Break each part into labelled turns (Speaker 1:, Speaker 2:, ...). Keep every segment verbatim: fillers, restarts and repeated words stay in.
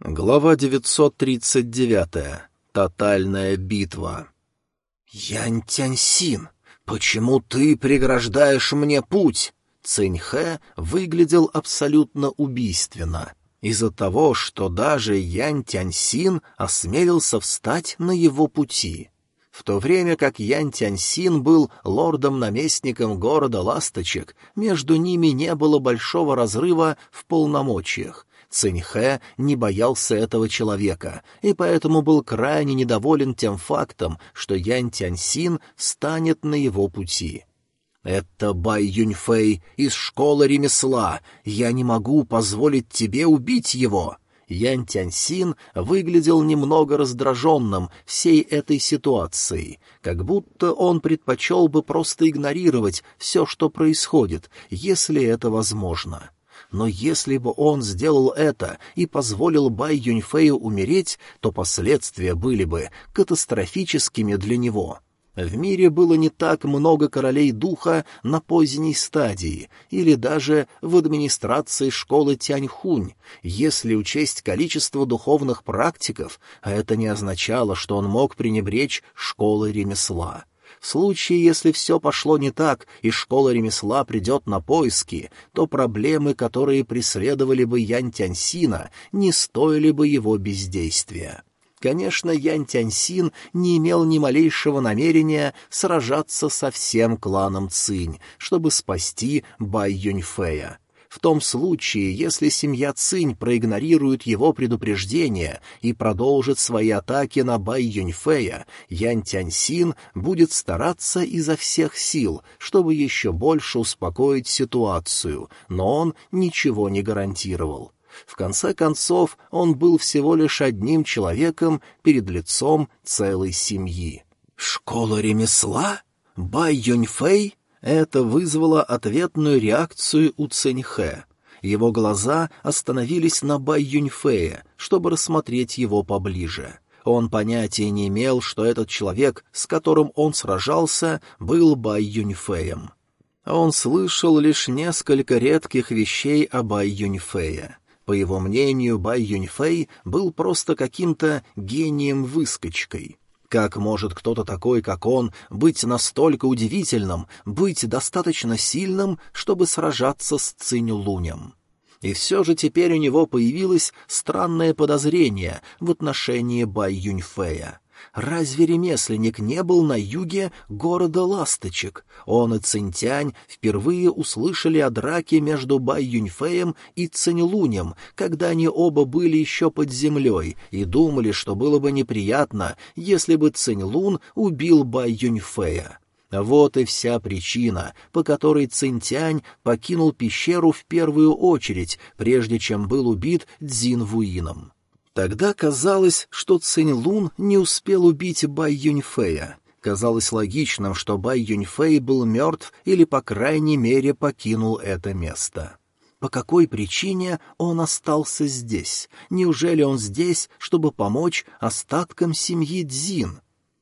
Speaker 1: Глава девятьсот тридцать девять. Тотальная битва. «Янь Тяньсин, почему ты преграждаешь мне путь?» Циньхэ выглядел абсолютно убийственно, из-за того, что даже Янь Тяньсин осмелился встать на его пути. В то время как Янь Тяньсин был лордом-наместником города Ласточек, между ними не было большого разрыва в полномочиях. Циньхэ не боялся этого человека, и поэтому был крайне недоволен тем фактом, что Янь Тяньсин станет на его пути. «Это Бай Юньфэй из школы ремесла. Я не могу позволить тебе убить его». Янь Тяньсин выглядел немного раздраженным всей этой ситуацией, как будто он предпочел бы просто игнорировать все, что происходит, если это возможно. Но если бы он сделал это и позволил Бай Юньфэю умереть, то последствия были бы катастрофическими для него. В мире было не так много королей духа на поздней стадии, или даже в администрации школы Тяньхунь, если учесть количество духовных практиков, а это не означало, что он мог пренебречь школой ремесла. В случае, если все пошло не так, и школа ремесла придет на поиски, то проблемы, которые преследовали бы Янь Тяньсина, не стоили бы его бездействия. Конечно, Янь Тяньсин не имел ни малейшего намерения сражаться со всем кланом Цинь, чтобы спасти Бай Юньфэя. В том случае, если семья Цинь проигнорирует его предупреждение и продолжит свои атаки на Бай Юньфэя, Янь Тяньсин будет стараться изо всех сил, чтобы еще больше успокоить ситуацию, но он ничего не гарантировал. В конце концов, он был всего лишь одним человеком перед лицом целой семьи. «Школа ремесла? Бай Юньфэй?» Это вызвало ответную реакцию у Циньхэ. Его глаза остановились на Бай Юньфэе, чтобы рассмотреть его поближе. Он понятия не имел, что этот человек, с которым он сражался, был Бай Юньфэем. Он слышал лишь несколько редких вещей о Бай Юньфэе. По его мнению, Бай Юньфэй был просто каким-то гением-выскочкой. Как может кто-то такой, как он, быть настолько удивительным, быть достаточно сильным, чтобы сражаться с Цинь-Лунем? И все же теперь у него появилось странное подозрение в отношении Бай Юньфэя. Разве ремесленник не был на юге города Ласточек? Он и Цинтянь впервые услышали о драке между Бай Юньфэем и Цинь-Лунем, когда они оба были еще под землей, и думали, что было бы неприятно, если бы Цинь-Лун убил Бай Юньфэя. Вот и вся причина, по которой Цинтянь покинул пещеру в первую очередь, прежде чем был убит Цзин Вуином. Тогда казалось, что Цинь-Лун не успел убить Бай Юньфэя. Казалось логичным, что Бай Юньфэй был мертв или, по крайней мере, покинул это место. По какой причине он остался здесь? Неужели он здесь, чтобы помочь остаткам семьи Цзин?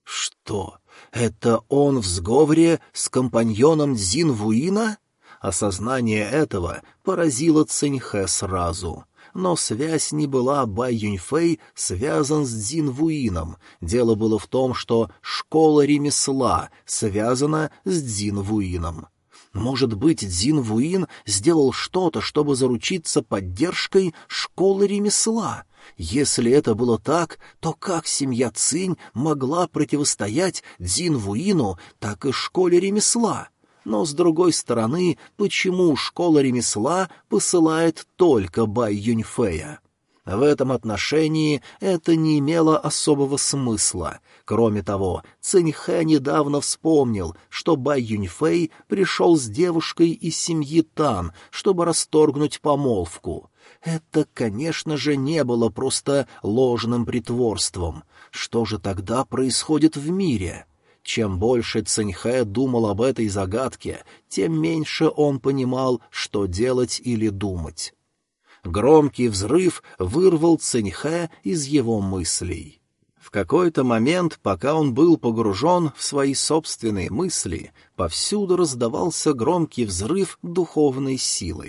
Speaker 1: Что? Это он в сговоре с компаньоном Цзин Вуина? Осознание этого поразило Циньхэ сразу. Но связь не была Бай Юньфэй связан с Цзин Вуином. Дело было в том, что школа ремесла связана с Цзин Вуином. Может быть, Цзин Вуин сделал что-то, чтобы заручиться поддержкой школы ремесла? Если это было так, то как семья Цинь могла противостоять Цзин Вуину, так и школе ремесла? Но, с другой стороны, почему школа ремесла посылает только Бай Юньфэя? В этом отношении это не имело особого смысла. Кроме того, Циньхэ недавно вспомнил, что Бай Юньфэй пришел с девушкой из семьи Тан, чтобы расторгнуть помолвку. Это, конечно же, не было просто ложным притворством. Что же тогда происходит в мире? Чем больше Циньхэ думал об этой загадке, тем меньше он понимал, что делать или думать. Громкий взрыв вырвал Циньхэ из его мыслей. В какой-то момент, пока он был погружен в свои собственные мысли, повсюду раздавался громкий взрыв духовной силы.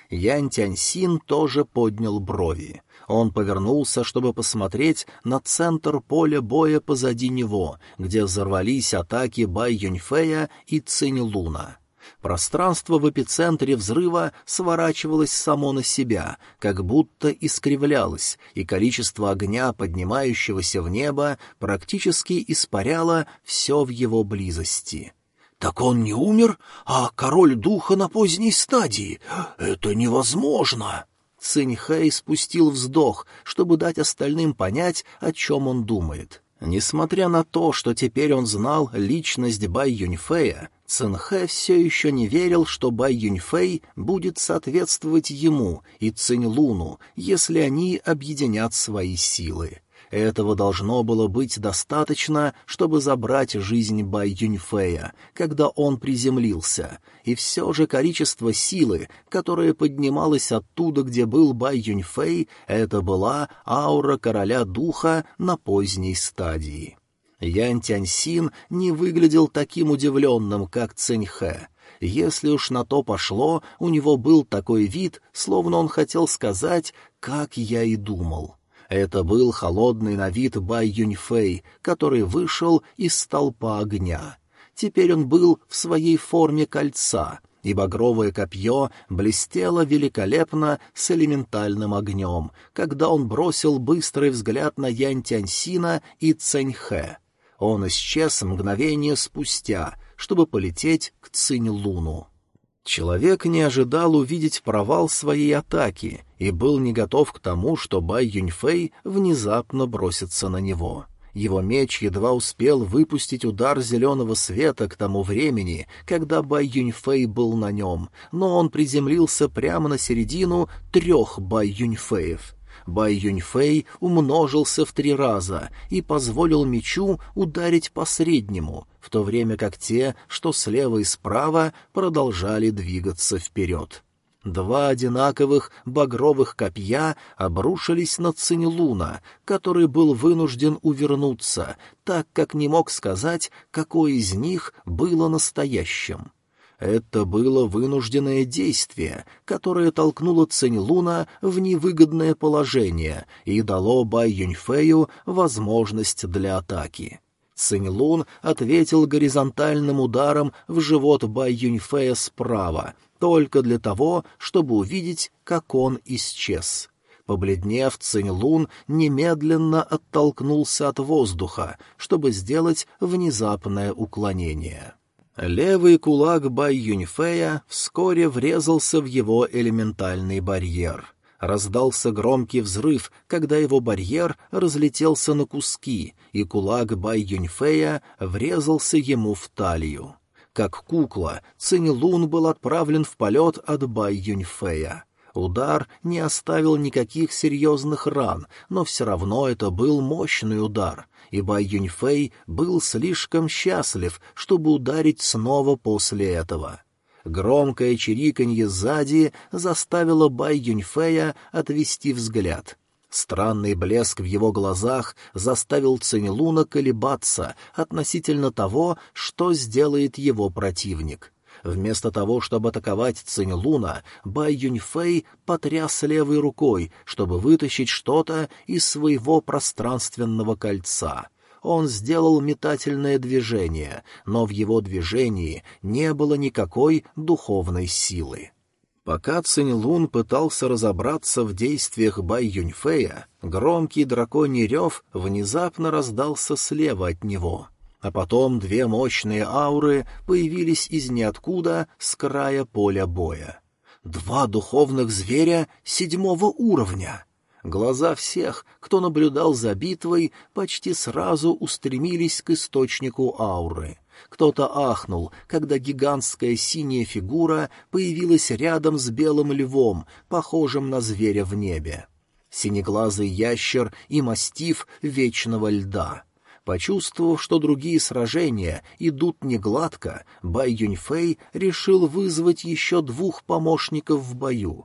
Speaker 1: Янь Тяньсин тоже поднял брови. Он повернулся, чтобы посмотреть на центр поля боя позади него, где взорвались атаки Бай Юньфэя и Цинь Луна. Пространство в эпицентре взрыва сворачивалось само на себя, как будто искривлялось, и количество огня, поднимающегося в небо, практически испаряло все в его близости. «Так он не умер, а король духа на поздней стадии? Это невозможно!» Цинь Хэ спустил вздох, чтобы дать остальным понять, о чем он думает. Несмотря на то, что теперь он знал личность Бай Юньфэя, Цинь Хэ все еще не верил, что Бай Юньфэй будет соответствовать ему и Цинь Луну, если они объединят свои силы. Этого должно было быть достаточно, чтобы забрать жизнь Бай Юньфэя, когда он приземлился, и все же количество силы, которое поднималось оттуда, где был Бай Юньфэй, это была аура короля духа на поздней стадии. Янь Тяньсин не выглядел таким удивленным, как Цинь Хэ. Если уж на то пошло, у него был такой вид, словно он хотел сказать «как я и думал». Это был холодный на вид Бай Юньфэй, который вышел из столпа огня. Теперь он был в своей форме кольца, и багровое копье блестело великолепно с элементальным огнем, когда он бросил быстрый взгляд на Янь Тяньсина и Цинь Хэ. Он исчез мгновение спустя, чтобы полететь к Цинь Луну. Человек не ожидал увидеть провал своей атаки и был не готов к тому, что Бай Юньфэй внезапно бросится на него. Его меч едва успел выпустить удар зеленого света к тому времени, когда Бай Юньфэй был на нем, но он приземлился прямо на середину трех Бай Юньфэев. Бай Юньфэй умножился в три раза и позволил мечу ударить по среднему, в то время как те, что слева и справа, продолжали двигаться вперед. Два одинаковых багровых копья обрушились на Цинь Луна, который был вынужден увернуться, так как не мог сказать, какое из них было настоящим. Это было вынужденное действие, которое толкнуло Цинь Луна в невыгодное положение и дало Бай Юньфэю возможность для атаки. Цинь Лун ответил горизонтальным ударом в живот Бай Юньфэя справа, только для того, чтобы увидеть, как он исчез. Побледнев, Цинь Лун немедленно оттолкнулся от воздуха, чтобы сделать внезапное уклонение. Левый кулак Бай Юньфэя вскоре врезался в его элементальный барьер. Раздался громкий взрыв, когда его барьер разлетелся на куски, и кулак Бай Юньфэя врезался ему в талию. Как кукла, Цинь Лун был отправлен в полет от Бай Юньфэя. Удар не оставил никаких серьезных ран, но все равно это был мощный удар, и Бай Юньфэй был слишком счастлив, чтобы ударить снова после этого. Громкое чириканье сзади заставило Бай Юньфэя отвести взгляд. Странный блеск в его глазах заставил Цинь Луна колебаться относительно того, что сделает его противник. Вместо того, чтобы атаковать Цинь Луна, Бай Юньфэй потряс левой рукой, чтобы вытащить что-то из своего пространственного кольца. Он сделал метательное движение, но в его движении не было никакой духовной силы. Пока Цинь Лун пытался разобраться в действиях Бай Юньфэя, громкий драконий рев внезапно раздался слева от него. А потом две мощные ауры появились из ниоткуда с края поля боя. Два духовных зверя седьмого уровня! Глаза всех, кто наблюдал за битвой, почти сразу устремились к источнику ауры. Кто-то ахнул, когда гигантская синяя фигура появилась рядом с белым львом, похожим на зверя в небе. Синеглазый ящер и мастиф вечного льда. Почувствовав, что другие сражения идут негладко, Бай Юньфэй решил вызвать еще двух помощников в бою.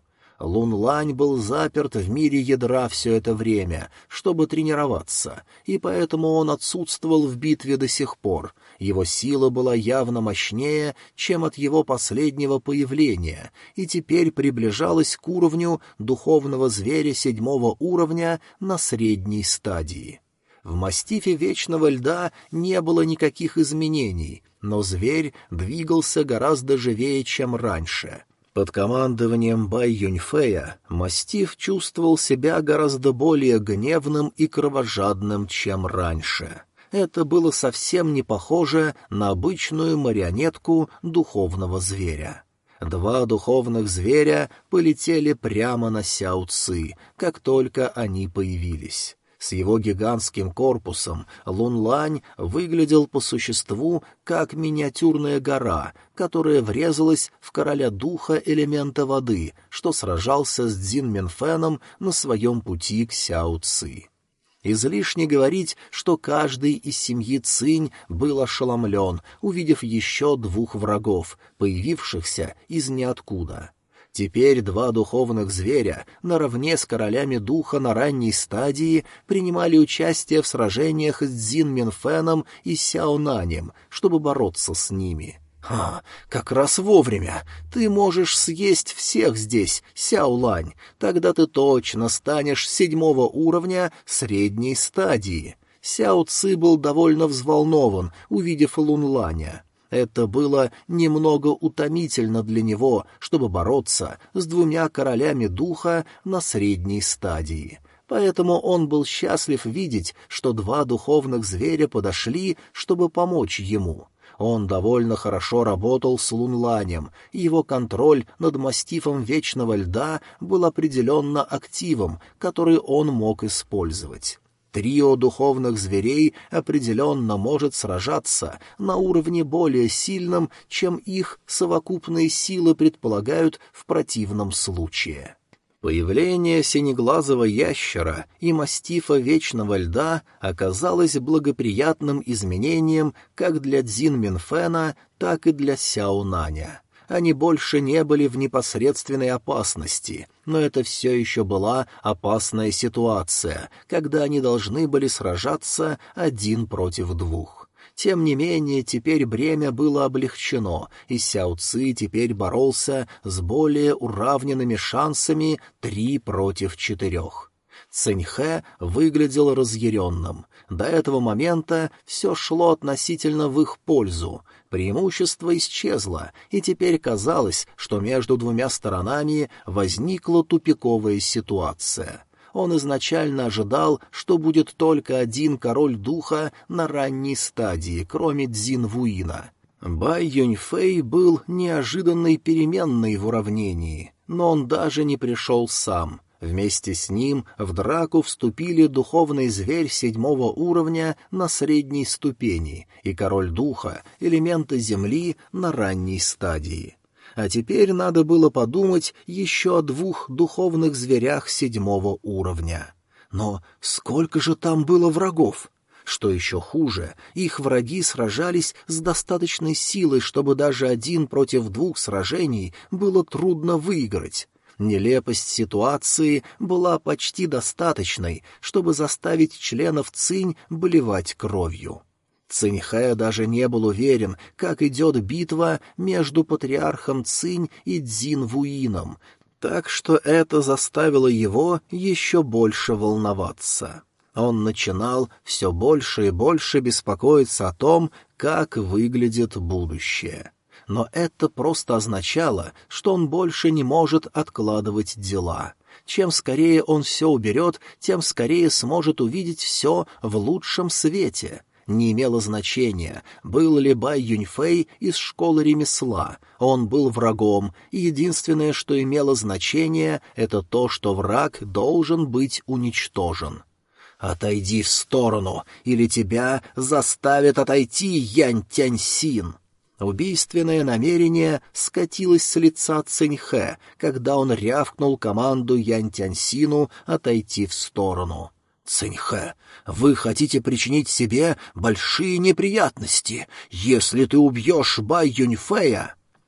Speaker 1: Лун Лань был заперт в мире ядра все это время, чтобы тренироваться, и поэтому он отсутствовал в битве до сих пор. Его сила была явно мощнее, чем от его последнего появления, и теперь приближалась к уровню духовного зверя седьмого уровня на средней стадии. В мастифе Вечного Льда не было никаких изменений, но зверь двигался гораздо живее, чем раньше. Под командованием Бай Юньфэя мастиф чувствовал себя гораздо более гневным и кровожадным, чем раньше. Это было совсем не похоже на обычную марионетку духовного зверя. Два духовных зверя полетели прямо на Сяо Ци, как только они появились. С его гигантским корпусом Лун Лань выглядел по существу как миниатюрная гора, которая врезалась в короля духа элемента воды, что сражался с Цзин Минфеном на своем пути к Сяо Ци. Излишне говорить, что каждый из семьи Цинь был ошеломлен, увидев еще двух врагов, появившихся из ниоткуда. Теперь два духовных зверя, наравне с королями духа на ранней стадии, принимали участие в сражениях с Цзин Минфеном и Сяо Нанем, чтобы бороться с ними. «Ха, как раз вовремя! Ты можешь съесть всех здесь, Сяо Лань, тогда ты точно станешь седьмого уровня средней стадии». Сяо Ци был довольно взволнован, увидев Лун Ланя. Это было немного утомительно для него, чтобы бороться с двумя королями духа на средней стадии. Поэтому он был счастлив видеть, что два духовных зверя подошли, чтобы помочь ему. Он довольно хорошо работал с Лун Ланем, и его контроль над мастифом Вечного Льда был определенно активом, который он мог использовать. Трио духовных зверей определенно может сражаться на уровне более сильном, чем их совокупные силы предполагают в противном случае. Появление синеглазого ящера и мастифа Вечного Льда оказалось благоприятным изменением как для Цзин Минфена, так и для Сяо Наня. Они больше не были в непосредственной опасности, но это все еще была опасная ситуация, когда они должны были сражаться один против двух. Тем не менее, теперь бремя было облегчено, и Сяо Ци теперь боролся с более уравненными шансами три против четырех. Циньхэ выглядел разъяренным. До этого момента все шло относительно в их пользу. Преимущество исчезло, и теперь казалось, что между двумя сторонами возникла тупиковая ситуация. Он изначально ожидал, что будет только один король духа на ранней стадии, кроме Цзин Вуина. Бай Юньфэй был неожиданной переменной в уравнении, но он даже не пришел сам. Вместе с ним в драку вступили духовный зверь седьмого уровня на средней ступени и король духа, элемента земли, на ранней стадии. А теперь надо было подумать еще о двух духовных зверях седьмого уровня. Но сколько же там было врагов? Что еще хуже, их враги сражались с достаточной силой, чтобы даже один против двух сражений было трудно выиграть. Нелепость ситуации была почти достаточной, чтобы заставить членов Цинь блевать кровью. Циньхэ даже не был уверен, как идет битва между патриархом Цинь и Цзин Вуином, так что это заставило его еще больше волноваться. Он начинал все больше и больше беспокоиться о том, как выглядит будущее. Но это просто означало, что он больше не может откладывать дела. Чем скорее он все уберет, тем скорее сможет увидеть все в лучшем свете. Не имело значения, был ли Бай Юньфэй из школы ремесла. Он был врагом, и единственное, что имело значение, это то, что враг должен быть уничтожен. «Отойди в сторону, или тебя заставят отойти, Янь Тяньсин!» Убийственное намерение скатилось с лица Циньхэ, когда он рявкнул команду Янь Тяньсину отойти в сторону. «Циньхэ, вы хотите причинить себе большие неприятности. Если ты убьешь Бай Юньфэя...»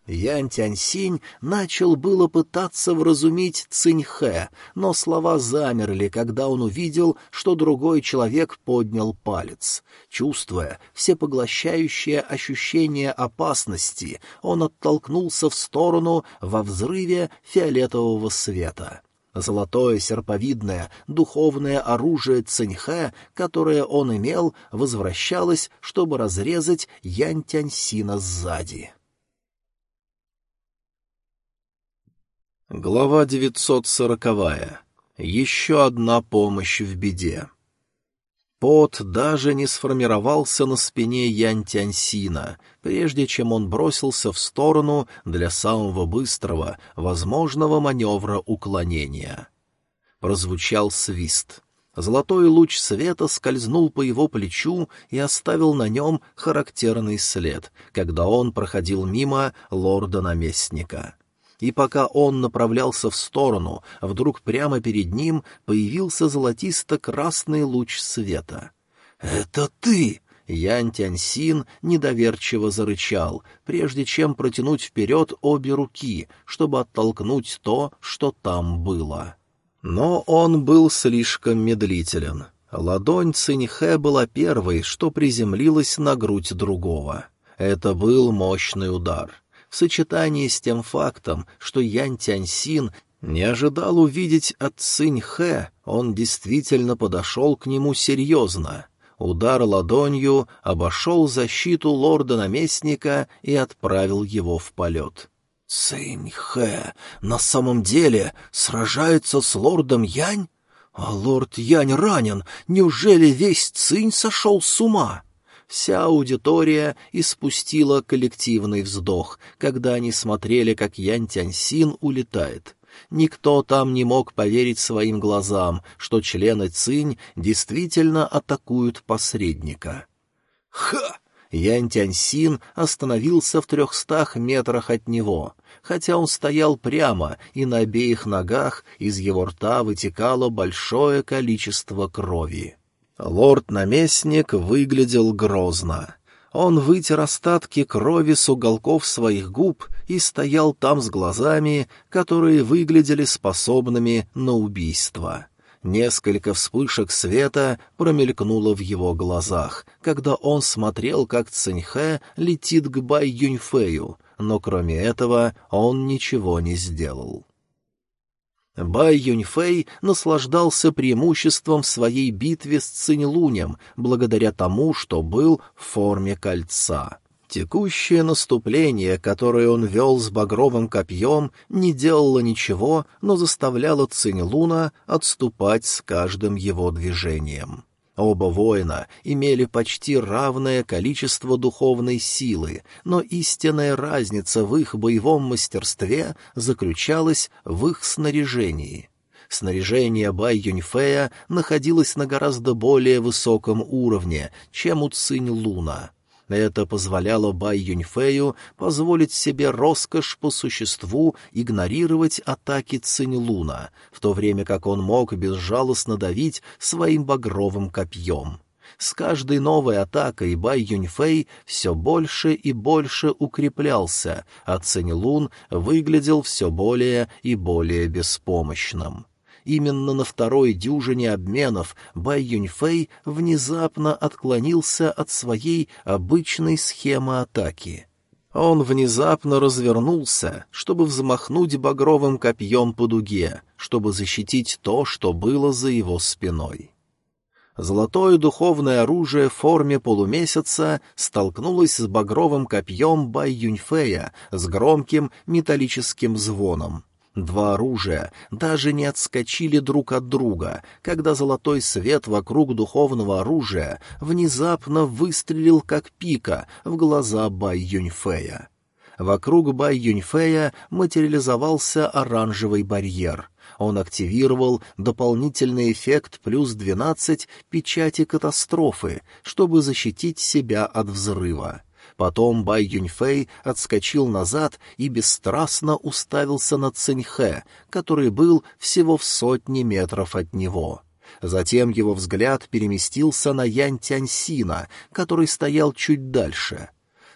Speaker 1: Янь Тяньсинь начал было пытаться вразумить Циньхэ, но слова замерли, когда он увидел, что другой человек поднял палец. Чувствуя всепоглощающее ощущение опасности, он оттолкнулся в сторону во взрыве фиолетового света. Золотое серповидное духовное оружие Циньхэ, которое он имел, возвращалось, чтобы разрезать Янь Тяньсина сзади. Глава девятьсот сороковая. Еще одна помощь в беде. Пот даже не сформировался на спине Янь Тяньсина, прежде чем он бросился в сторону для самого быстрого, возможного маневра уклонения. Прозвучал свист. Золотой луч света скользнул по его плечу и оставил на нем характерный след, когда он проходил мимо лорда-наместника. И пока он направлялся в сторону, вдруг прямо перед ним появился золотисто-красный луч света. «Это ты!» — Янь Тяньсин недоверчиво зарычал, прежде чем протянуть вперед обе руки, чтобы оттолкнуть то, что там было. Но он был слишком медлителен. Ладонь Циньхэ была первой, что приземлилась на грудь другого. Это был мощный удар. В сочетании с тем фактом, что Янь Тяньсин не ожидал увидеть от Циньхэ, он действительно подошел к нему серьезно. Удар ладонью обошел защиту лорда-наместника и отправил его в полет. «Циньхэ на самом деле сражается с лордом Янь? А лорд Янь ранен, неужели весь Цинь сошел с ума?» Вся аудитория испустила коллективный вздох, когда они смотрели, как Янь Тяньсин улетает. Никто там не мог поверить своим глазам, что члены Цинь действительно атакуют посредника. «Ха!» Янь Тяньсин остановился в трехстах метрах от него. Хотя он стоял прямо, и на обеих ногах из его рта вытекало большое количество крови. Лорд-наместник выглядел грозно. Он вытер остатки крови с уголков своих губ и стоял там с глазами, которые выглядели способными на убийство. Несколько вспышек света промелькнуло в его глазах, когда он смотрел, как Циньхэ летит к Бай Юньфэю, но кроме этого он ничего не сделал. Бай Юньфэй наслаждался преимуществом в своей битве с Цинь-Лунем благодаря тому, что был в форме кольца. Текущее наступление, которое он вел с багровым копьем, не делало ничего, но заставляло Цинь-Луна отступать с каждым его движением. Оба воина имели почти равное количество духовной силы, но истинная разница в их боевом мастерстве заключалась в их снаряжении. Снаряжение Бай Юньфэя находилось на гораздо более высоком уровне, чем у Цинь-Луна. Это позволяло Бай Юньфэю позволить себе роскошь по существу игнорировать атаки Цинь-Луна, в то время как он мог безжалостно давить своим багровым копьем. С каждой новой атакой Бай Юньфэй все больше и больше укреплялся, а Цинь-Лун выглядел все более и более беспомощным. Именно на второй дюжине обменов Бай Юньфэй внезапно отклонился от своей обычной схемы атаки. Он внезапно развернулся, чтобы взмахнуть багровым копьем по дуге, чтобы защитить то, что было за его спиной. Золотое духовное оружие в форме полумесяца столкнулось с багровым копьем Бай Юньфэя с громким металлическим звоном. Два оружия даже не отскочили друг от друга, когда золотой свет вокруг духовного оружия внезапно выстрелил как пика в глаза Бай Юньфэя. Вокруг Бай Юньфэя материализовался оранжевый барьер. Он активировал дополнительный эффект плюс двенадцать печати катастрофы, чтобы защитить себя от взрыва. Потом Бай Юньфэй отскочил назад и бесстрастно уставился на Циньхэ, который был всего в сотне метров от него. Затем его взгляд переместился на Янь Тяньсина, который стоял чуть дальше.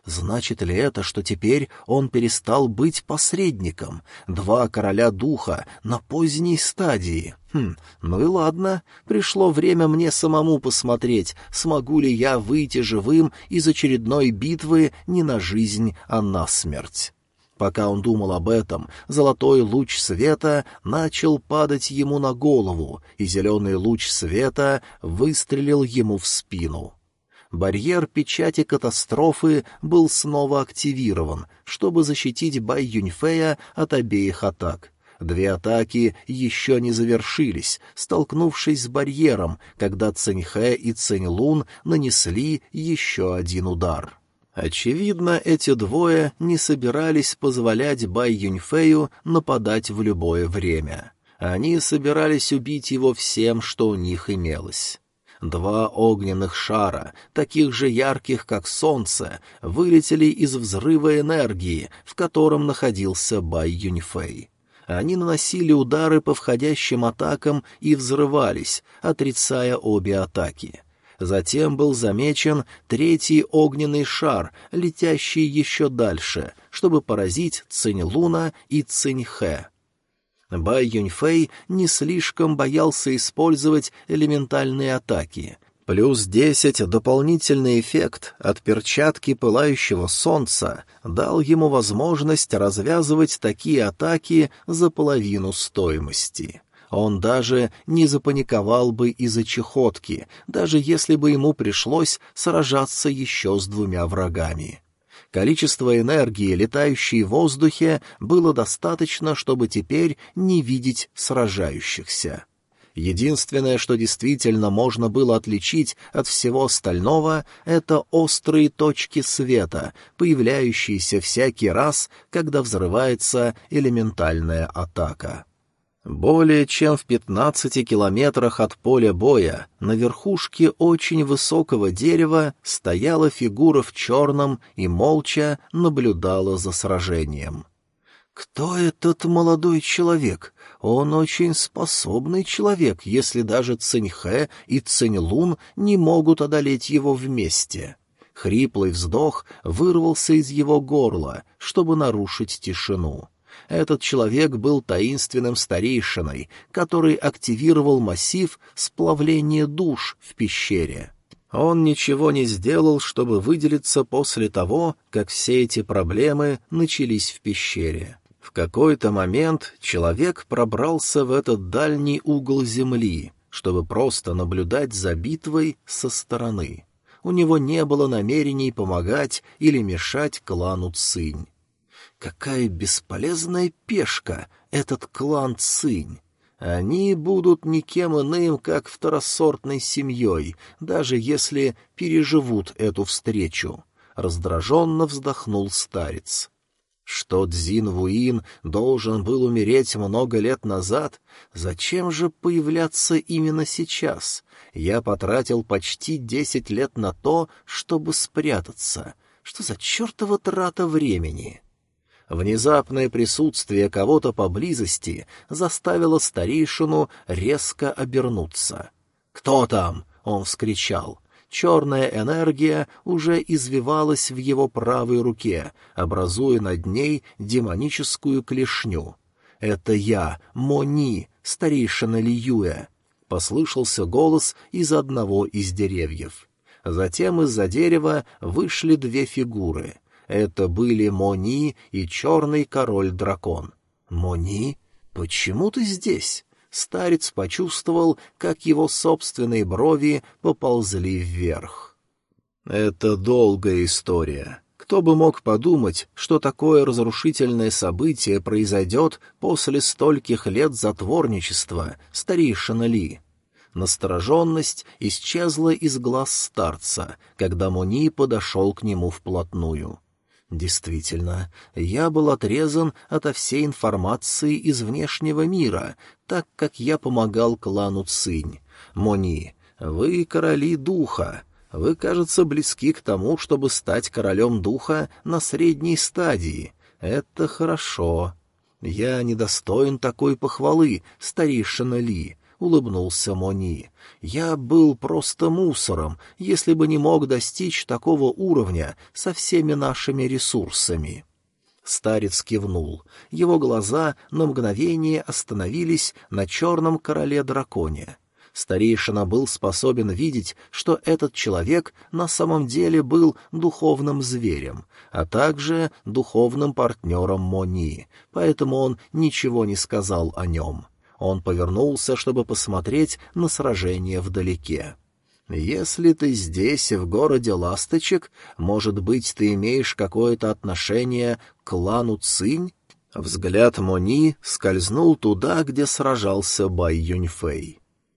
Speaker 1: Значит ли это, что теперь он перестал быть посредником? Два короля духа на поздней стадии. Хм, ну и ладно, пришло время мне самому посмотреть, смогу ли я выйти живым из очередной битвы не на жизнь, а на смерть. Пока он думал об этом, золотой луч света начал падать ему на голову, и зеленый луч света выстрелил ему в спину. Барьер печати катастрофы был снова активирован, чтобы защитить Бай Юньфэя от обеих атак. Две атаки еще не завершились, столкнувшись с барьером, когда Циньхэ и Циньлун нанесли еще один удар. Очевидно, эти двое не собирались позволять Бай Юньфэю нападать в любое время. Они собирались убить его всем, что у них имелось. Два огненных шара, таких же ярких, как солнце, вылетели из взрыва энергии, в котором находился Бай Юньфэй. Они наносили удары по входящим атакам и взрывались, отрицая обе атаки. Затем был замечен третий огненный шар, летящий еще дальше, чтобы поразить Циньлуна и Циньхэ. Бай Юньфэй не слишком боялся использовать элементальные атаки. Плюс десять дополнительный эффект от перчатки пылающего солнца дал ему возможность развязывать такие атаки за половину стоимости. Он даже не запаниковал бы из-за чехотки, даже если бы ему пришлось сражаться еще с двумя врагами. Количество энергии, летающей в воздухе, было достаточно, чтобы теперь не видеть сражающихся. Единственное, что действительно можно было отличить от всего остального, это острые точки света, появляющиеся всякий раз, когда взрывается элементальная атака. Более чем в пятнадцати километрах от поля боя, на верхушке очень высокого дерева, стояла фигура в черном и молча наблюдала за сражением. «Кто этот молодой человек? Он очень способный человек, если даже Циньхэ и Циньлун не могут одолеть его вместе». Хриплый вздох вырвался из его горла, чтобы нарушить тишину. Этот человек был таинственным старейшиной, который активировал массив сплавления душ в пещере. Он ничего не сделал, чтобы выделиться после того, как все эти проблемы начались в пещере. В какой-то момент человек пробрался в этот дальний угол земли, чтобы просто наблюдать за битвой со стороны. У него не было намерений помогать или мешать клану Цинь. Какая бесполезная пешка этот клан Цинь! Они будут никем иным, как второсортной семьей, даже если переживут эту встречу. Раздраженно вздохнул старец. Что Цзин Вуин должен был умереть много лет назад? Зачем же появляться именно сейчас? Я потратил почти десять лет на то, чтобы спрятаться. Что за чертова трата времени? Внезапное присутствие кого-то поблизости заставило старейшину резко обернуться. «Кто там?» — он вскричал. Черная энергия уже извивалась в его правой руке, образуя над ней демоническую клешню. «Это я, Мони, старейшина Лиюэ», — послышался голос из одного из деревьев. Затем из-за дерева вышли две фигуры. Это были Мони и черный король-дракон. «Мони? Почему ты здесь?» Старец почувствовал, как его собственные брови поползли вверх. «Это долгая история. Кто бы мог подумать, что такое разрушительное событие произойдет после стольких лет затворничества, старейшина Ли?» Настороженность исчезла из глаз старца, когда Мони подошел к нему вплотную. Действительно, я был отрезан ото всей информации из внешнего мира, так как я помогал клану Цинь. Мони, вы короли духа. Вы, кажется, близки к тому, чтобы стать королем духа на средней стадии. Это хорошо. Я недостоин такой похвалы, старейшина Ли. улыбнулся Мони. «Я был просто мусором, если бы не мог достичь такого уровня со всеми нашими ресурсами». Старец кивнул. Его глаза на мгновение остановились на черном короле-драконе. Старейшина был способен видеть, что этот человек на самом деле был духовным зверем, а также духовным партнером Мони, поэтому он ничего не сказал о нем. Он повернулся, чтобы посмотреть на сражение вдалеке. «Если ты здесь, в городе Ласточек, может быть, ты имеешь какое-то отношение к клану Цинь?» Взгляд Мони скользнул туда, где сражался Бай Юньфэй.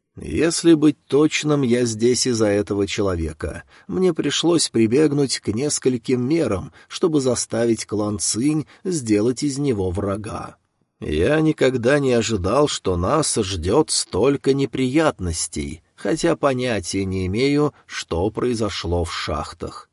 Speaker 1: «Если быть точным, я здесь из-за этого человека. Мне пришлось прибегнуть к нескольким мерам, чтобы заставить клан Цинь сделать из него врага. Я никогда не ожидал, что нас ждет столько неприятностей, хотя понятия не имею, что произошло в шахтах».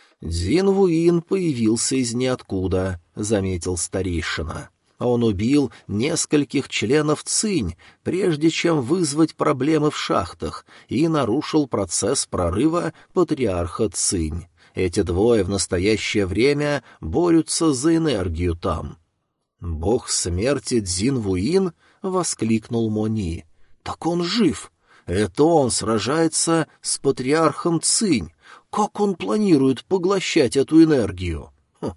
Speaker 1: «Дзин Вуин появился из ниоткуда», — заметил старейшина. Он убил нескольких членов Цинь, прежде чем вызвать проблемы в шахтах, и нарушил процесс прорыва патриарха Цинь. Эти двое в настоящее время борются за энергию там. «Бог смерти Дзин Вуин?» — воскликнул Мони. «Так он жив! Это он сражается с патриархом Цинь! Как он планирует поглощать эту энергию?»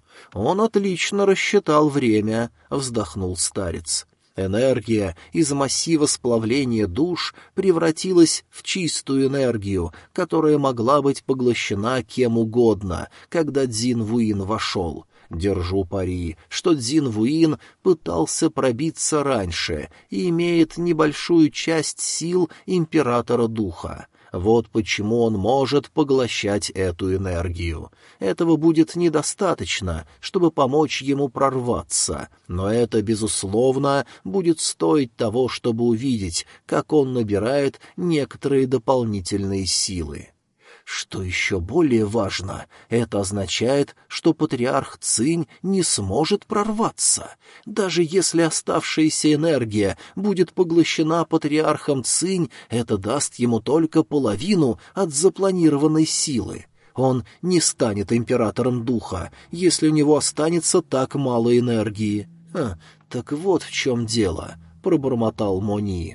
Speaker 1: «Он отлично рассчитал время», — вздохнул старец. Энергия из массива сплавления душ превратилась в чистую энергию, которая могла быть поглощена кем угодно, когда Дзин Вуин вошел. Держу пари, что Дзин Вуин пытался пробиться раньше и имеет небольшую часть сил Императора Духа. Вот почему он может поглощать эту энергию. Этого будет недостаточно, чтобы помочь ему прорваться, но это, безусловно, будет стоить того, чтобы увидеть, как он набирает некоторые дополнительные силы. Что еще более важно, это означает, что патриарх Цинь не сможет прорваться. Даже если оставшаяся энергия будет поглощена патриархом Цинь, это даст ему только половину от запланированной силы. Он не станет императором духа, если у него останется так мало энергии. «Ха, так вот в чем дело», — пробормотал Мони.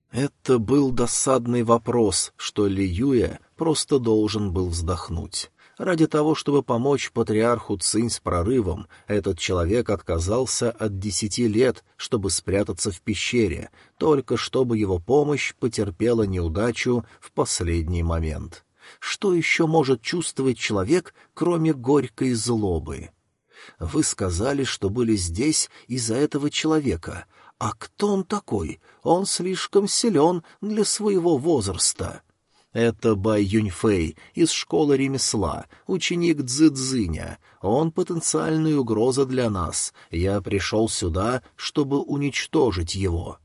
Speaker 1: Это был досадный вопрос, что Ли Юэ просто должен был вздохнуть. Ради того, чтобы помочь патриарху Цинь с прорывом, этот человек отказался от десяти лет, чтобы спрятаться в пещере, только чтобы его помощь потерпела неудачу в последний момент. Что еще может чувствовать человек, кроме горькой злобы? Вы сказали, что были здесь из-за этого человека. А кто он такой? Он слишком силен для своего возраста. Это Бай Юньфэй из школы ремесла, ученик Цзы-Цзиня. Он потенциальная угроза для нас. Я пришел сюда, чтобы уничтожить его.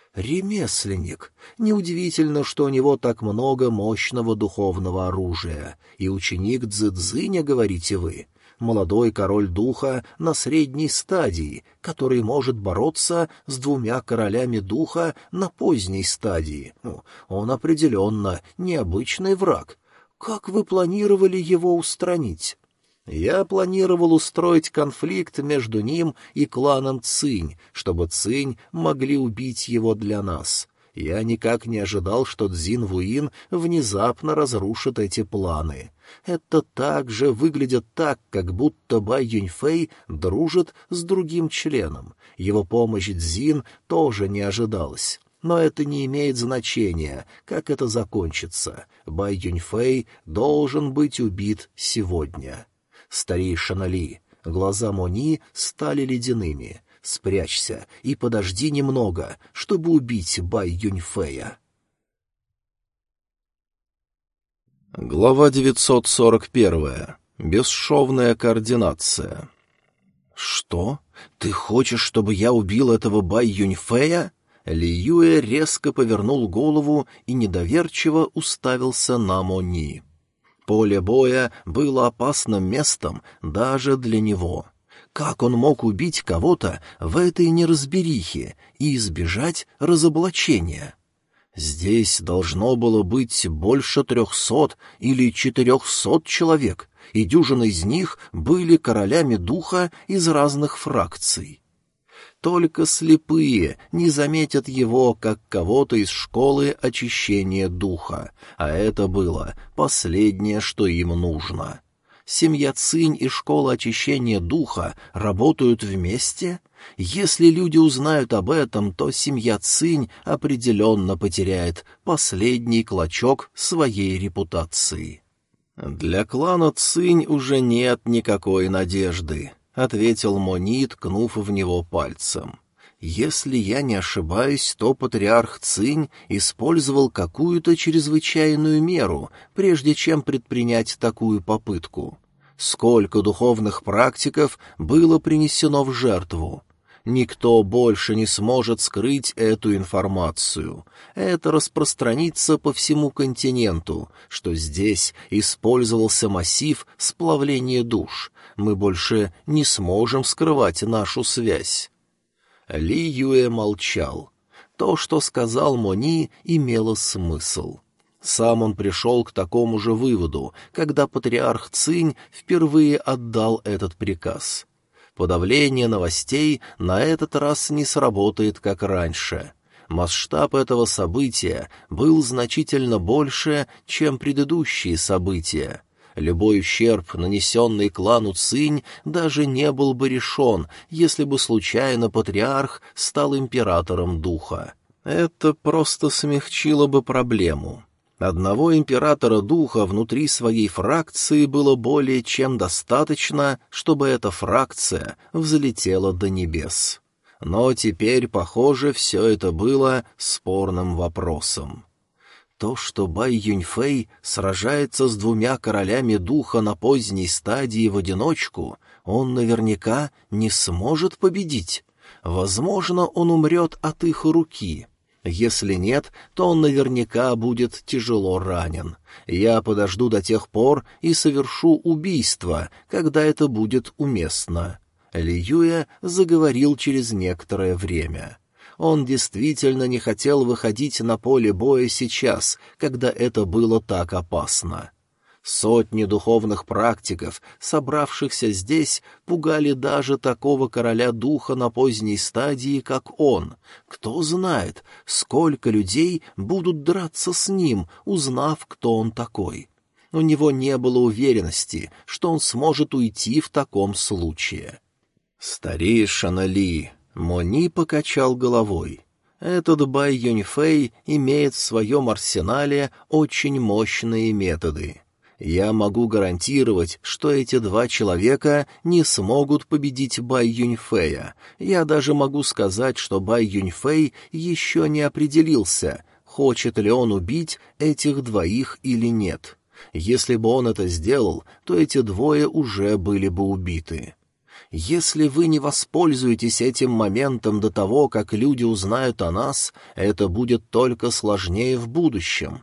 Speaker 1: Ремесленник. Неудивительно, что у него так много мощного духовного оружия. И ученик Цзы-Цзиня, говорите вы? Молодой король духа на средней стадии, который может бороться с двумя королями духа на поздней стадии. Ну, он определенно необычный враг. Как вы планировали его устранить? Я планировал устроить конфликт между ним и кланом Цинь, чтобы Цинь могли убить его для нас. Я никак не ожидал, что Дзин Вуин внезапно разрушит эти планы. Это также выглядит так, как будто Бай Юньфэй дружит с другим членом. Его помощь Дзин тоже не ожидалась. Но это не имеет значения, как это закончится. Бай Юньфэй должен быть убит сегодня. Старейшина Ли. Глаза Мони стали ледяными. Спрячься и подожди немного, чтобы убить Бай Юньфэя. Глава девятьсот сорок один. Бесшовная координация. «Что? Ты хочешь, чтобы я убил этого Бай Юньфэя?» Ли Юэ резко повернул голову и недоверчиво уставился на Мони. Поле боя было опасным местом даже для него. Как он мог убить кого-то в этой неразберихе и избежать разоблачения? Здесь должно было быть больше трехсот или четырехсот человек, и дюжина из них были королями духа из разных фракций. Только слепые не заметят его, как кого-то из школы очищения духа, а это было последнее, что им нужно. Семья Цинь и школа очищения духа работают вместе? Если люди узнают об этом, то семья Цинь определенно потеряет последний клочок своей репутации. «Для клана Цинь уже нет никакой надежды», — ответил Мони, ткнув в него пальцем. «Если я не ошибаюсь, то патриарх Цинь использовал какую-то чрезвычайную меру, прежде чем предпринять такую попытку. Сколько духовных практиков было принесено в жертву? Никто больше не сможет скрыть эту информацию. Это распространится по всему континенту, что здесь использовался массив сплавления душ. Мы больше не сможем скрывать нашу связь». Ли Юэ молчал. То, что сказал Мони, имело смысл. Сам он пришел к такому же выводу, когда патриарх Цинь впервые отдал этот приказ. Подавление новостей на этот раз не сработает, как раньше. Масштаб этого события был значительно больше, чем предыдущие события. Любой ущерб, нанесенный клану Цинь, даже не был бы решен, если бы случайно патриарх стал императором духа. Это просто смягчило бы проблему. Одного императора духа внутри своей фракции было более чем достаточно, чтобы эта фракция взлетела до небес. Но теперь, похоже, все это было спорным вопросом. То, что Бай Юньфэй сражается с двумя королями духа на поздней стадии в одиночку, он наверняка не сможет победить. Возможно, он умрет от их руки. Если нет, то он наверняка будет тяжело ранен. Я подожду до тех пор и совершу убийство, когда это будет уместно». Ли Юэ заговорил через некоторое время. Он действительно не хотел выходить на поле боя сейчас, когда это было так опасно. Сотни духовных практиков, собравшихся здесь, пугали даже такого короля духа на поздней стадии, как он. Кто знает, сколько людей будут драться с ним, узнав, кто он такой. У него не было уверенности, что он сможет уйти в таком случае. «Старейшина Ли», — Мони покачал головой. «Этот Бай Юньфэй имеет в своем арсенале очень мощные методы. Я могу гарантировать, что эти два человека не смогут победить Бай Юньфэя. Я даже могу сказать, что Бай Юньфэй еще не определился, хочет ли он убить этих двоих или нет. Если бы он это сделал, то эти двое уже были бы убиты. Если вы не воспользуетесь этим моментом до того, как люди узнают о нас, это будет только сложнее в будущем».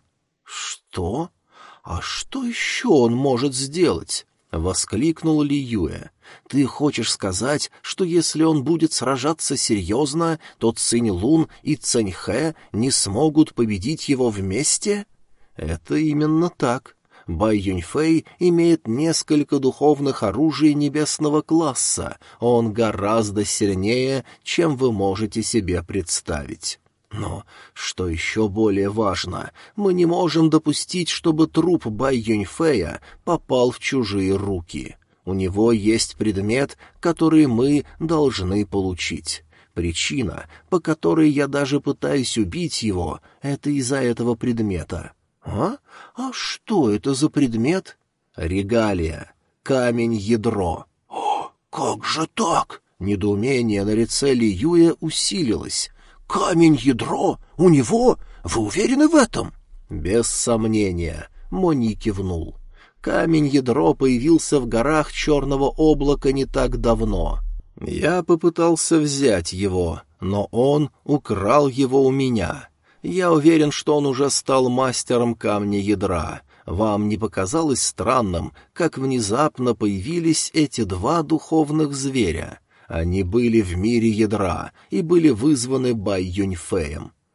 Speaker 1: «Что? А что еще он может сделать?» — воскликнул Ли Юэ. «Ты хочешь сказать, что если он будет сражаться серьезно, то Цинь Лун и Цинь Хэ не смогут победить его вместе?» «Это именно так. Бай Юньфэй имеет несколько духовных оружий небесного класса. Он гораздо сильнее, чем вы можете себе представить». Но, что еще более важно, мы не можем допустить, чтобы труп Бай Юньфэя попал в чужие руки. У него есть предмет, который мы должны получить. Причина, по которой я даже пытаюсь убить его, это из-за этого предмета. А? А что это за предмет? Регалия. Камень-ядро. О, как же так? Недоумение на лице Ли Юэ усилилось. «Камень-ядро? У него? Вы уверены в этом?» «Без сомнения», — Мони кивнул. «Камень-ядро появился в горах Черного облака не так давно. Я попытался взять его, но он украл его у меня. Я уверен, что он уже стал мастером камня-ядра. Вам не показалось странным, как внезапно появились эти два духовных зверя? Они были в мире ядра и были вызваны Бай Юньфэем».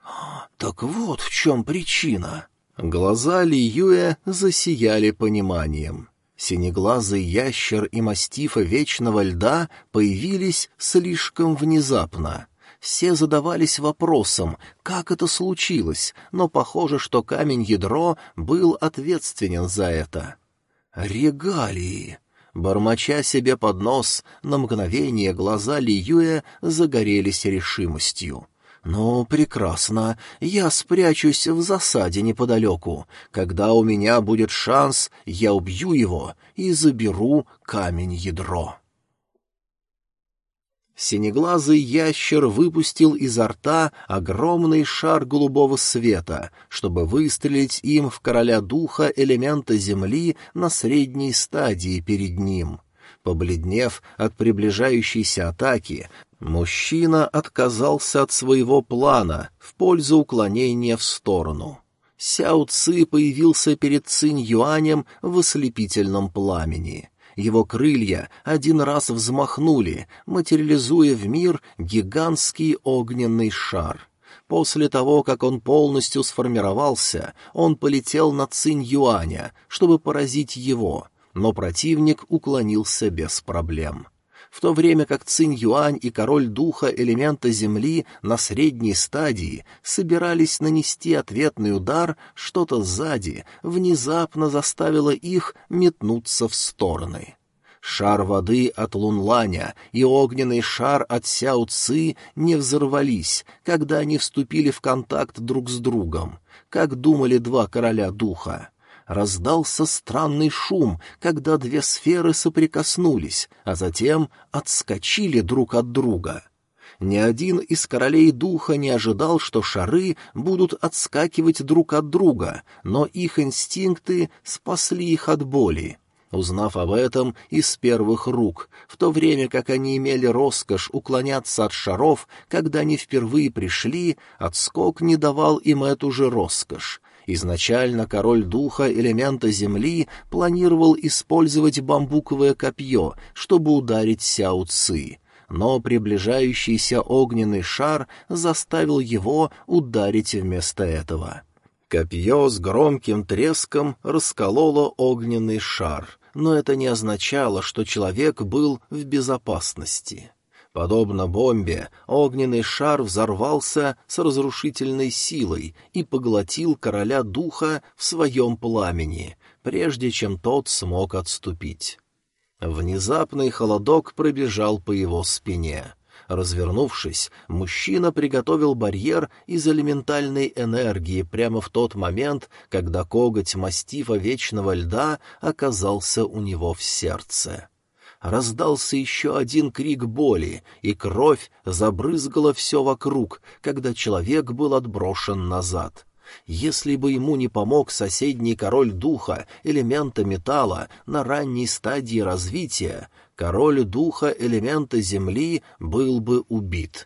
Speaker 1: Так вот в чем причина. Глаза Ли Юэ засияли пониманием. Синеглазый ящер и мастифа Вечного Льда появились слишком внезапно. Все задавались вопросом, как это случилось, но похоже, что камень-ядро был ответственен за это. «Регалии!» Бормоча себе под нос, на мгновение глаза Ли Юэ загорелись решимостью. «Ну, прекрасно, я спрячусь в засаде неподалеку. Когда у меня будет шанс, я убью его и заберу камень-ядро». Синеглазый ящер выпустил изо рта огромный шар голубого света, чтобы выстрелить им в короля духа элемента земли на средней стадии перед ним. Побледнев от приближающейся атаки, мужчина отказался от своего плана в пользу уклонения в сторону. Сяо Ци появился перед Цинь Юанем в ослепительном пламени. Его крылья один раз взмахнули, материализуя в мир гигантский огненный шар. После того, как он полностью сформировался, он полетел на Цинь Юаня, чтобы поразить его, но противник уклонился без проблем. В то время как Цинь Юань и король духа элемента земли на средней стадии собирались нанести ответный удар, что-то сзади внезапно заставило их метнуться в стороны. Шар воды от Лунланя и огненный шар от Сяо Ци не взорвались, когда они вступили в контакт друг с другом, как думали два короля духа. Раздался странный шум, когда две сферы соприкоснулись, а затем отскочили друг от друга. Ни один из королей духа не ожидал, что шары будут отскакивать друг от друга, но их инстинкты спасли их от боли. Узнав об этом из первых рук, в то время как они имели роскошь уклоняться от шаров, когда они впервые пришли, отскок не давал им эту же роскошь. Изначально король духа элемента земли планировал использовать бамбуковое копье, чтобы ударить Сяо Ци, но приближающийся огненный шар заставил его ударить вместо этого. Копье с громким треском раскололо огненный шар, но это не означало, что человек был в безопасности. Подобно бомбе, огненный шар взорвался с разрушительной силой и поглотил короля духа в своем пламени, прежде чем тот смог отступить. Внезапный холодок пробежал по его спине. Развернувшись, мужчина приготовил барьер из элементальной энергии прямо в тот момент, когда коготь мастифа Вечного Льда оказался у него в сердце. Раздался еще один крик боли, и кровь забрызгала все вокруг, когда человек был отброшен назад. Если бы ему не помог соседний король духа элемента металла на ранней стадии развития, король духа элемента земли был бы убит.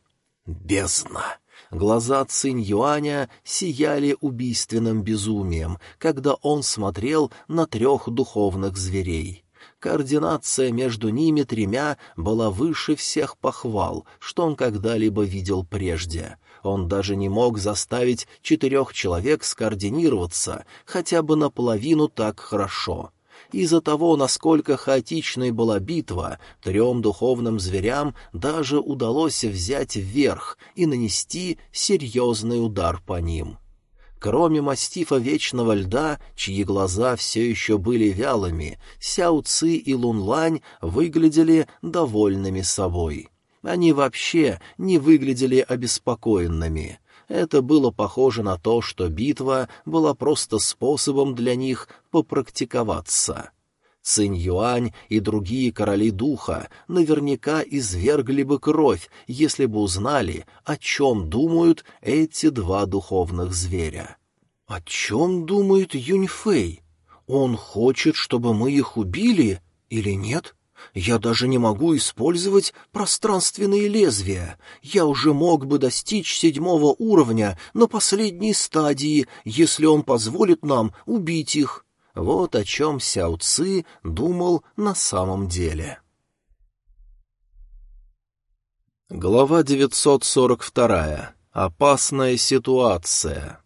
Speaker 1: Бездна! Глаза Цинь Юаня сияли убийственным безумием, когда он смотрел на трех духовных зверей. Координация между ними тремя была выше всех похвал, что он когда-либо видел прежде. Он даже не мог заставить четырех человек скоординироваться хотя бы наполовину так хорошо. Из-за того, насколько хаотичной была битва, трем духовным зверям даже удалось взять вверх и нанести серьезный удар по ним. Кроме мастифа Вечного Льда, чьи глаза все еще были вялыми, Сяо Ци и Лунлань выглядели довольными собой. Они вообще не выглядели обеспокоенными. Это было похоже на то, что битва была просто способом для них попрактиковаться. Цинь Юань и другие короли духа наверняка извергли бы кровь, если бы узнали, о чем думают эти два духовных зверя. «О чем думает Юньфэй? Он хочет, чтобы мы их убили или нет? Я даже не могу использовать пространственные лезвия. Я уже мог бы достичь седьмого уровня на последней стадии, если он позволит нам убить их». Вот о чем Сяо Ци думал на самом деле. Глава девятьсот сорок два. Опасная ситуация.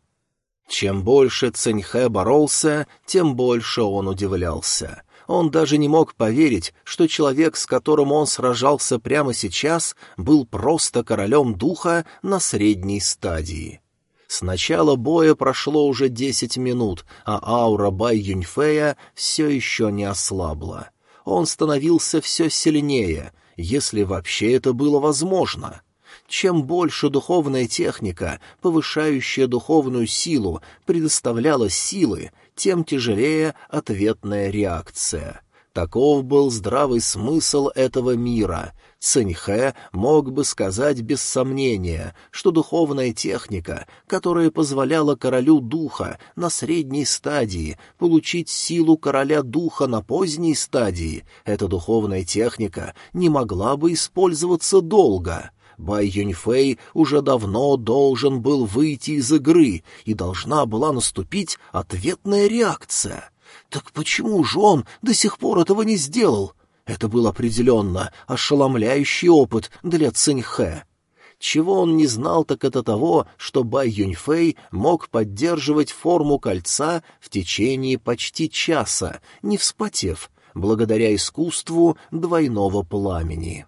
Speaker 1: Чем больше Циньхэ боролся, тем больше он удивлялся. Он даже не мог поверить, что человек, с которым он сражался прямо сейчас, был просто королем духа на средней стадии. С начала боя прошло уже десять минут, а аура Бай Юньфэя все еще не ослабла. Он становился все сильнее, если вообще это было возможно. Чем больше духовная техника, повышающая духовную силу, предоставляла силы, тем тяжелее ответная реакция. Таков был здравый смысл этого мира. Циньхэ мог бы сказать без сомнения, что духовная техника, которая позволяла королю духа на средней стадии получить силу короля духа на поздней стадии, эта духовная техника не могла бы использоваться долго. Бай Юньфэй уже давно должен был выйти из игры, и должна была наступить ответная реакция. Так почему же он до сих пор этого не сделал? Это был определенно ошеломляющий опыт для Циньхэ. Чего он не знал, так это того, что Бай Юньфэй мог поддерживать форму кольца в течение почти часа, не вспотев, благодаря искусству двойного пламени.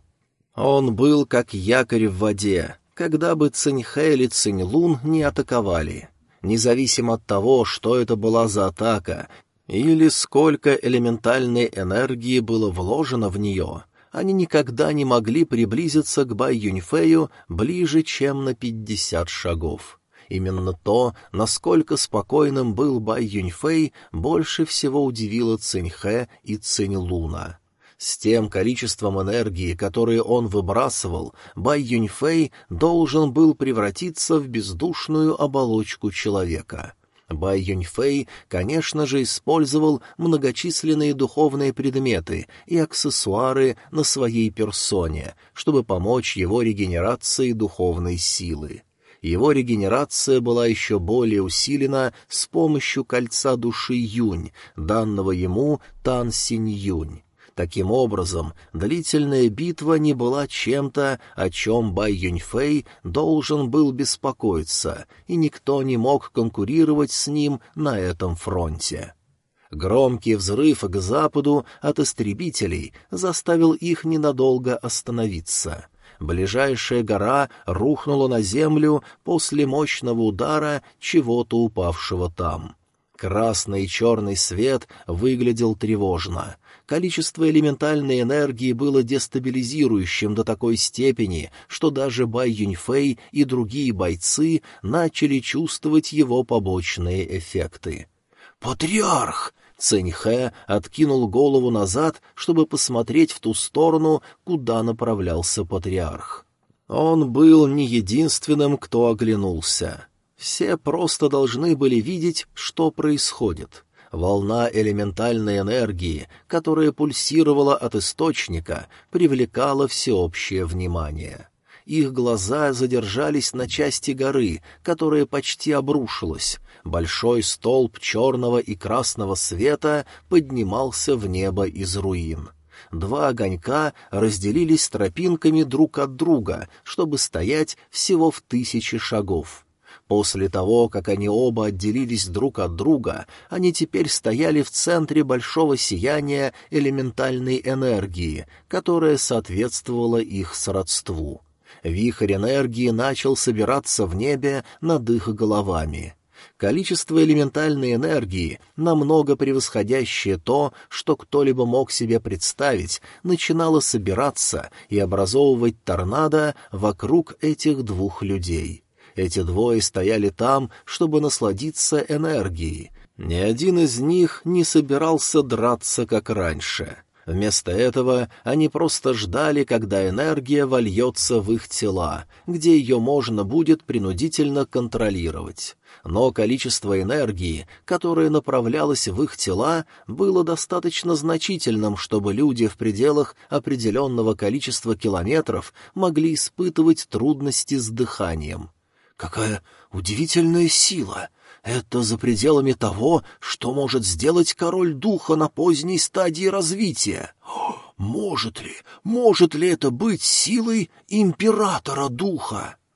Speaker 1: Он был как якорь в воде, когда бы Циньхэ или Циньлун не атаковали. Независимо от того, что это была за атака, или сколько элементальной энергии было вложено в нее, они никогда не могли приблизиться к Бай Юньфэю ближе, чем на пятьдесят шагов. Именно то, насколько спокойным был Бай Юньфэй, больше всего удивило Циньхэ и Циньлуна. С тем количеством энергии, которое он выбрасывал, Бай Юньфэй должен был превратиться в бездушную оболочку человека. Бай Юньфэй, конечно же, использовал многочисленные духовные предметы и аксессуары на своей персоне, чтобы помочь его регенерации духовной силы. Его регенерация была еще более усилена с помощью кольца души Юнь, данного ему Тан Синь Юнь. Таким образом, длительная битва не была чем-то, о чем Бай Юньфэй должен был беспокоиться, и никто не мог конкурировать с ним на этом фронте. Громкий взрыв к западу от истребителей заставил их ненадолго остановиться. Ближайшая гора рухнула на землю после мощного удара чего-то упавшего там. Красный и черный свет выглядел тревожно. Количество элементальной энергии было дестабилизирующим до такой степени, что даже Бай Юньфэй и другие бойцы начали чувствовать его побочные эффекты. «Патриарх!» Циньхэ откинул голову назад, чтобы посмотреть в ту сторону, куда направлялся патриарх. Он был не единственным, кто оглянулся. Все просто должны были видеть, что происходит. Волна элементальной энергии, которая пульсировала от источника, привлекала всеобщее внимание. Их глаза задержались на части горы, которая почти обрушилась. Большой столб черного и красного света поднимался в небо из руин. Два огонька разделились тропинками друг от друга, чтобы стоять всего в тысячи шагов. После того, как они оба отделились друг от друга, они теперь стояли в центре большого сияния элементальной энергии, которая соответствовала их сродству. Вихрь энергии начал собираться в небе над их головами. Количество элементальной энергии, намного превосходящее то, что кто-либо мог себе представить, начинало собираться и образовывать торнадо вокруг этих двух людей. Эти двое стояли там, чтобы насладиться энергией. Ни один из них не собирался драться, как раньше. Вместо этого они просто ждали, когда энергия вольется в их тела, где ее можно будет принудительно контролировать. Но количество энергии, которое направлялось в их тела, было достаточно значительным, чтобы люди в пределах определенного количества километров могли испытывать трудности с дыханием. «Какая удивительная сила! Это за пределами того, что может сделать король духа на поздней стадии развития. Может ли, может ли это быть силой императора духа?»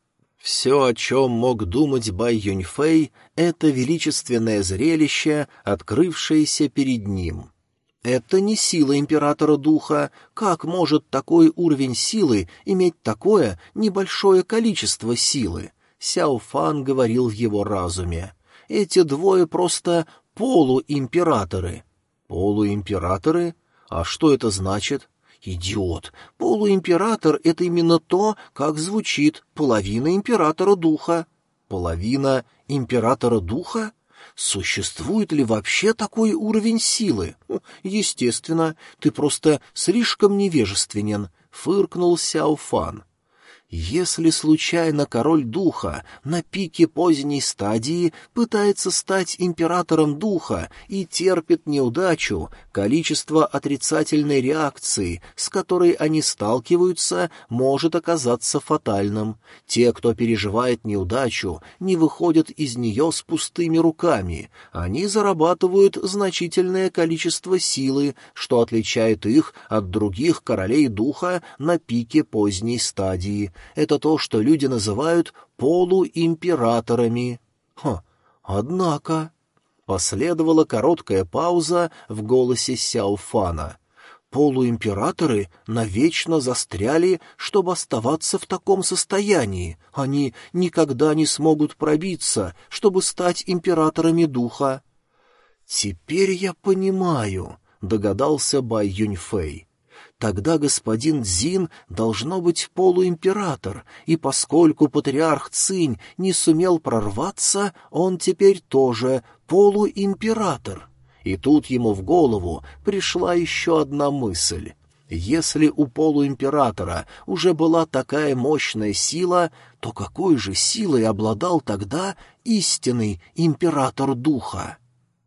Speaker 1: Все, о чем мог думать Бай Юньфэй, — это величественное зрелище, открывшееся перед ним. Это не сила императора духа. Как может такой уровень силы иметь такое небольшое количество силы? Сяо Фан говорил в его разуме. Эти двое просто полуимператоры. Полуимператоры? А что это значит? Идиот! Полуимператор — это именно то, как звучит половина императора духа. Половина императора духа? Существует ли вообще такой уровень силы? Естественно, ты просто слишком невежественен, — фыркнул Сяо Фан. Если случайно король духа на пике поздней стадии пытается стать императором духа и терпит неудачу, количество отрицательной реакции, с которой они сталкиваются, может оказаться фатальным. Те, кто переживает неудачу, не выходят из нее с пустыми руками. Они зарабатывают значительное количество силы, что отличает их от других королей духа на пике поздней стадии. Это то, что люди называют полуимператорами. Хм, однако... Последовала короткая пауза в голосе Сяо Фана. Полуимператоры навечно застряли, чтобы оставаться в таком состоянии. Они никогда не смогут пробиться, чтобы стать императорами духа. «Теперь я понимаю», — догадался Бай Юньфэй. Тогда господин Цзин должно быть полуимператор, и поскольку патриарх Цинь не сумел прорваться, он теперь тоже полуимператор. И тут ему в голову пришла еще одна мысль. Если у полуимператора уже была такая мощная сила, то какой же силой обладал тогда истинный император духа?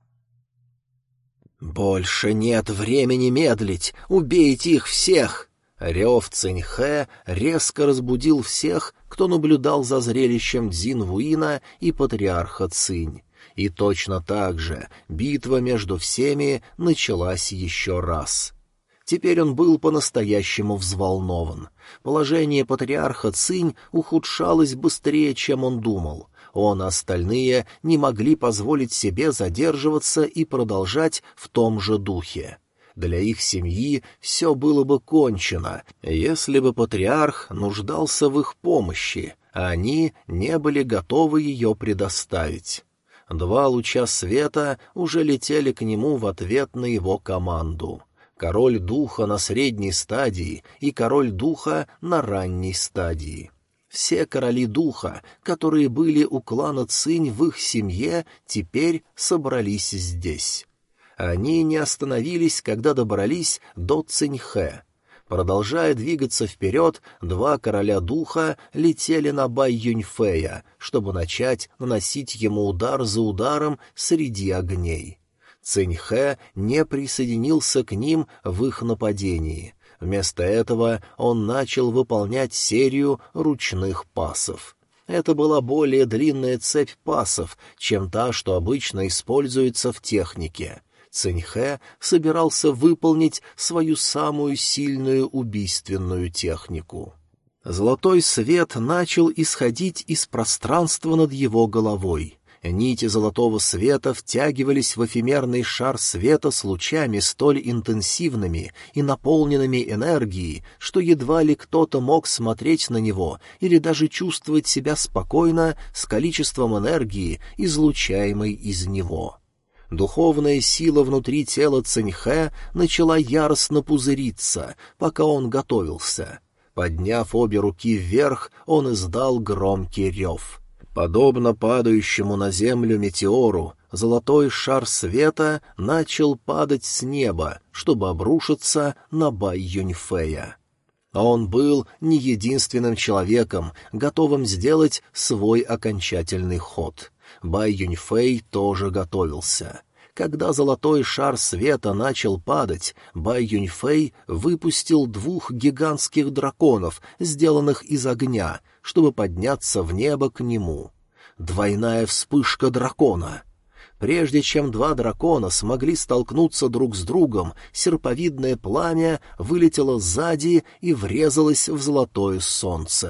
Speaker 1: «Больше нет времени медлить! Убейте их всех!» Рев Циньхэ резко разбудил всех, кто наблюдал за зрелищем Цзин Вуина и патриарха Цинь. И точно так же битва между всеми началась еще раз. Теперь он был по-настоящему взволнован. Положение патриарха Цинь ухудшалось быстрее, чем он думал. Он и остальные не могли позволить себе задерживаться и продолжать в том же духе. Для их семьи все было бы кончено, если бы патриарх нуждался в их помощи, а они не были готовы ее предоставить. Два луча света уже летели к нему в ответ на его команду. Король духа на средней стадии и король духа на ранней стадии. Все короли духа, которые были у клана Цинь в их семье, теперь собрались здесь. Они не остановились, когда добрались до Циньхэ. Продолжая двигаться вперед, два короля духа летели на Бай Юньфэя, чтобы начать наносить ему удар за ударом среди огней. Циньхэ не присоединился к ним в их нападении. Вместо этого он начал выполнять серию ручных пасов. Это была более длинная цепь пасов, чем та, что обычно используется в технике. Циньхэ собирался выполнить свою самую сильную убийственную технику. Золотой свет начал исходить из пространства над его головой. Нити золотого света втягивались в эфемерный шар света с лучами столь интенсивными и наполненными энергией, что едва ли кто-то мог смотреть на него или даже чувствовать себя спокойно с количеством энергии, излучаемой из него. Духовная сила внутри тела Циньхэ начала яростно пузыриться, пока он готовился. Подняв обе руки вверх, он издал громкий рев. Подобно падающему на землю метеору, золотой шар света начал падать с неба, чтобы обрушиться на Бай Юньфэя. Он был не единственным человеком, готовым сделать свой окончательный ход. Бай Юньфэй тоже готовился. Когда золотой шар света начал падать, Бай Юньфэй выпустил двух гигантских драконов, сделанных из огня, чтобы подняться в небо к нему. Двойная вспышка дракона. Прежде чем два дракона смогли столкнуться друг с другом, серповидное пламя вылетело сзади и врезалось в золотое солнце.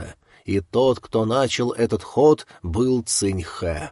Speaker 1: и тот, кто начал этот ход, был Цинь-Хэ.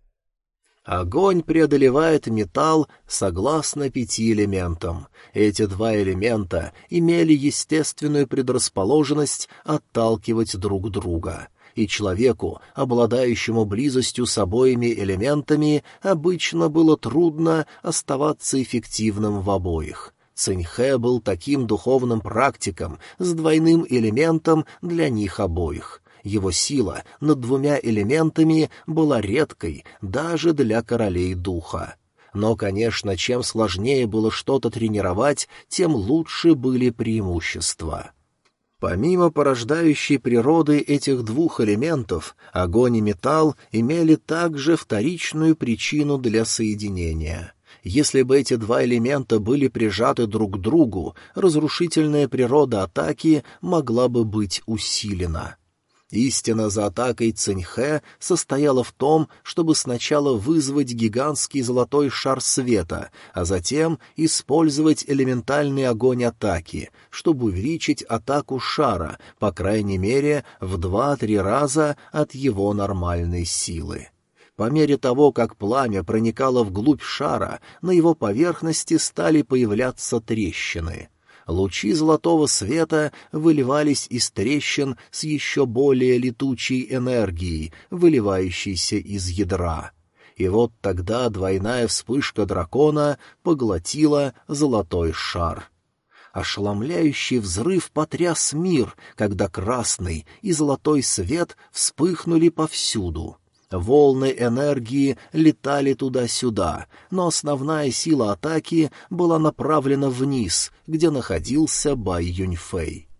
Speaker 1: Огонь преодолевает металл согласно пяти элементам. Эти два элемента имели естественную предрасположенность отталкивать друг друга. И человеку, обладающему близостью с обоими элементами, обычно было трудно оставаться эффективным в обоих. Цинь-Хэ был таким духовным практиком с двойным элементом для них обоих. Его сила над двумя элементами была редкой даже для королей духа. Но, конечно, чем сложнее было что-то тренировать, тем лучше были преимущества. Помимо порождающей природы этих двух элементов, огонь и металл имели также вторичную причину для соединения. Если бы эти два элемента были прижаты друг к другу, разрушительная природа атаки могла бы быть усилена. Истина за атакой Цинь-Хэ состояла в том, чтобы сначала вызвать гигантский золотой шар света, а затем использовать элементальный огонь атаки, чтобы увеличить атаку шара, по крайней мере, в два-три раза от его нормальной силы. По мере того, как пламя проникало вглубь шара, на его поверхности стали появляться трещины. Лучи золотого света выливались из трещин с еще более летучей энергией, выливающейся из ядра. И вот тогда двойная вспышка дракона поглотила золотой шар. Ошеломляющий взрыв потряс мир, когда красный и золотой свет вспыхнули повсюду. Волны энергии летали туда-сюда, но основная сила атаки была направлена вниз, где находился Бай Юньфэй.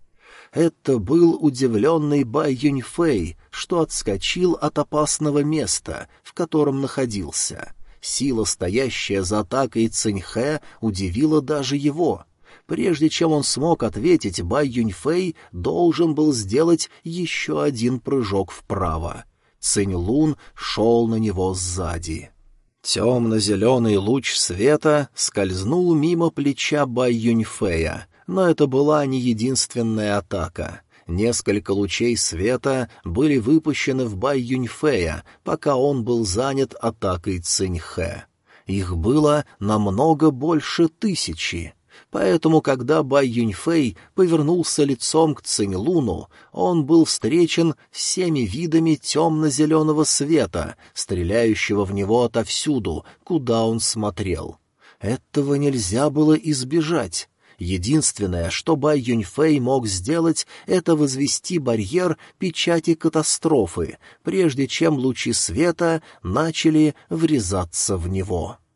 Speaker 1: Это был удивленный Бай Юньфэй, что отскочил от опасного места, в котором находился. Сила, стоящая за атакой Цинь-Хэ, удивила даже его. Прежде чем он смог ответить, Бай Юньфэй должен был сделать еще один прыжок вправо. Цинь-Лун шел на него сзади. Темно-зеленый луч света скользнул мимо плеча Бай Юньфэя, но это была не единственная атака. Несколько лучей света были выпущены в Бай Юньфэя, пока он был занят атакой Цинь-Хэ. Их было намного больше тысячи. Поэтому, когда Бай Юньфэй повернулся лицом к Цинь-Луну, он был встречен всеми видами темно-зеленого света, стреляющего в него отовсюду, куда он смотрел. Этого нельзя было избежать. Единственное, что Бай Юньфэй мог сделать, это возвести барьер печати катастрофы, прежде чем лучи света начали врезаться в него.